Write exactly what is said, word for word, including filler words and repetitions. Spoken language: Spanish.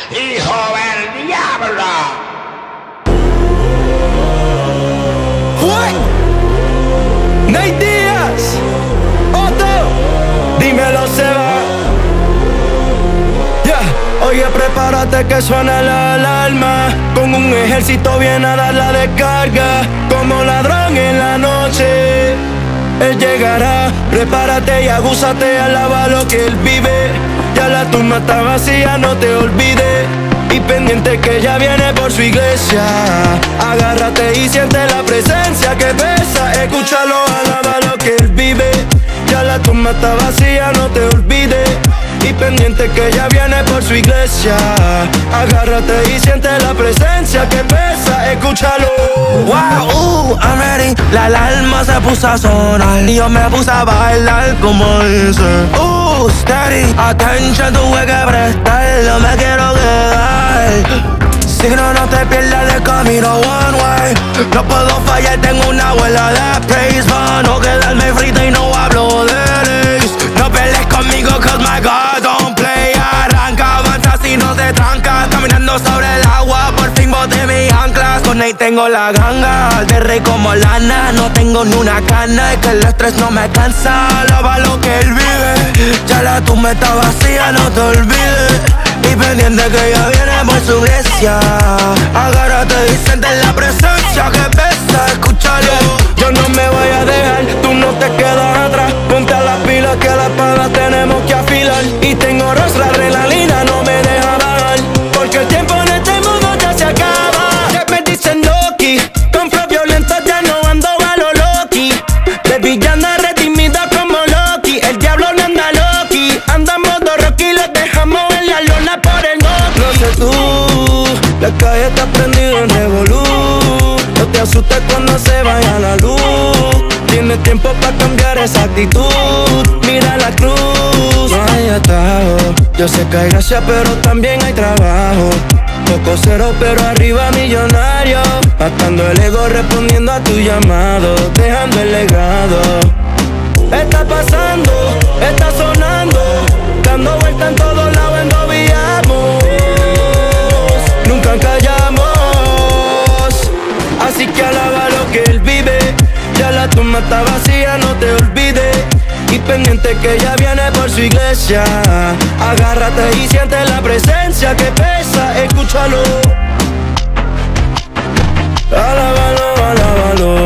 ¡Hijo del diablo! Nate Díaz, Otto, dímelo Seba. Yeah. Oye, prepárate que suena la alarma. Con un ejército viene a dar la descarga. Como ladrón en la noche él llegará. Prepárate y agúzate, alaba lo que él vive. Ya la tumba está vacía, no te olvides. Y pendiente que ya viene por su iglesia. Agárrate y siente la presencia que pesa. Escúchalo, alaba lo que él vive. Ya la tumba está vacía, no te olvides. Y pendiente que ya viene por su iglesia. Agárrate y siente la presencia que pesa. Escúchalo. Wow, uh, I'm ready. La alarma se puso a sonar y yo me puse a bailar como dice. Uh, steady, attention, tuve que prestarlo, me quiero quedar. Si no, no te pierdas de camino one way. No puedo fallar, tengo una abuela de praise. Pa' no quedarme frito y no hablo de leyes. No pelees conmigo cause my God don't play. Arranca, avanza si no te trancas. Caminando sobre el agua, por fin boté mis anclas. Con él tengo la ganga, de rey como lana. No tengo ni una cana, es que el estrés no me cansa. Alaba lo que él vive. Ya la tumba está vacía, no te olvides. Y pendiente que ya viene por su iglesia. Agárrate y siente la presencia que pesa, escúchalo. Yo no me voy a dejar, tú no te quedas atrás. Ponte a las pilas que la espada tenemos que afilar. Y tengo rostro, la adrenalina no me deja bajar. Porque el tiempo en este mundo ya se acaba. Ya me dicen Loki, con flow violento ya no ando a lo Loki. De villana redimida como Loki. El diablo no anda Loki. Anda modo Rocky, los dejamos en la lona por el no. No sé tú, la calle está prendida en revolú. No te asustes cuando se vaya la luz. Tienes tiempo para cambiar esa actitud. Mira la cruz, no hay atajo. Yo sé que hay gracia pero también hay trabajo. Poco cero pero arriba millonario. Matando el ego respondiendo a tu llamado. Dejando el legado. Está pasando, está sonando. Dando vuelta en todos lados endobiamos. Nunca callamos. Así que alaba lo que él vive. Ya la tumba está vacía, no te olvides. Y pendiente que ya viene por su iglesia. Agárrate y siente la presencia que pesa, escúchalo. Alábalo, alábalo.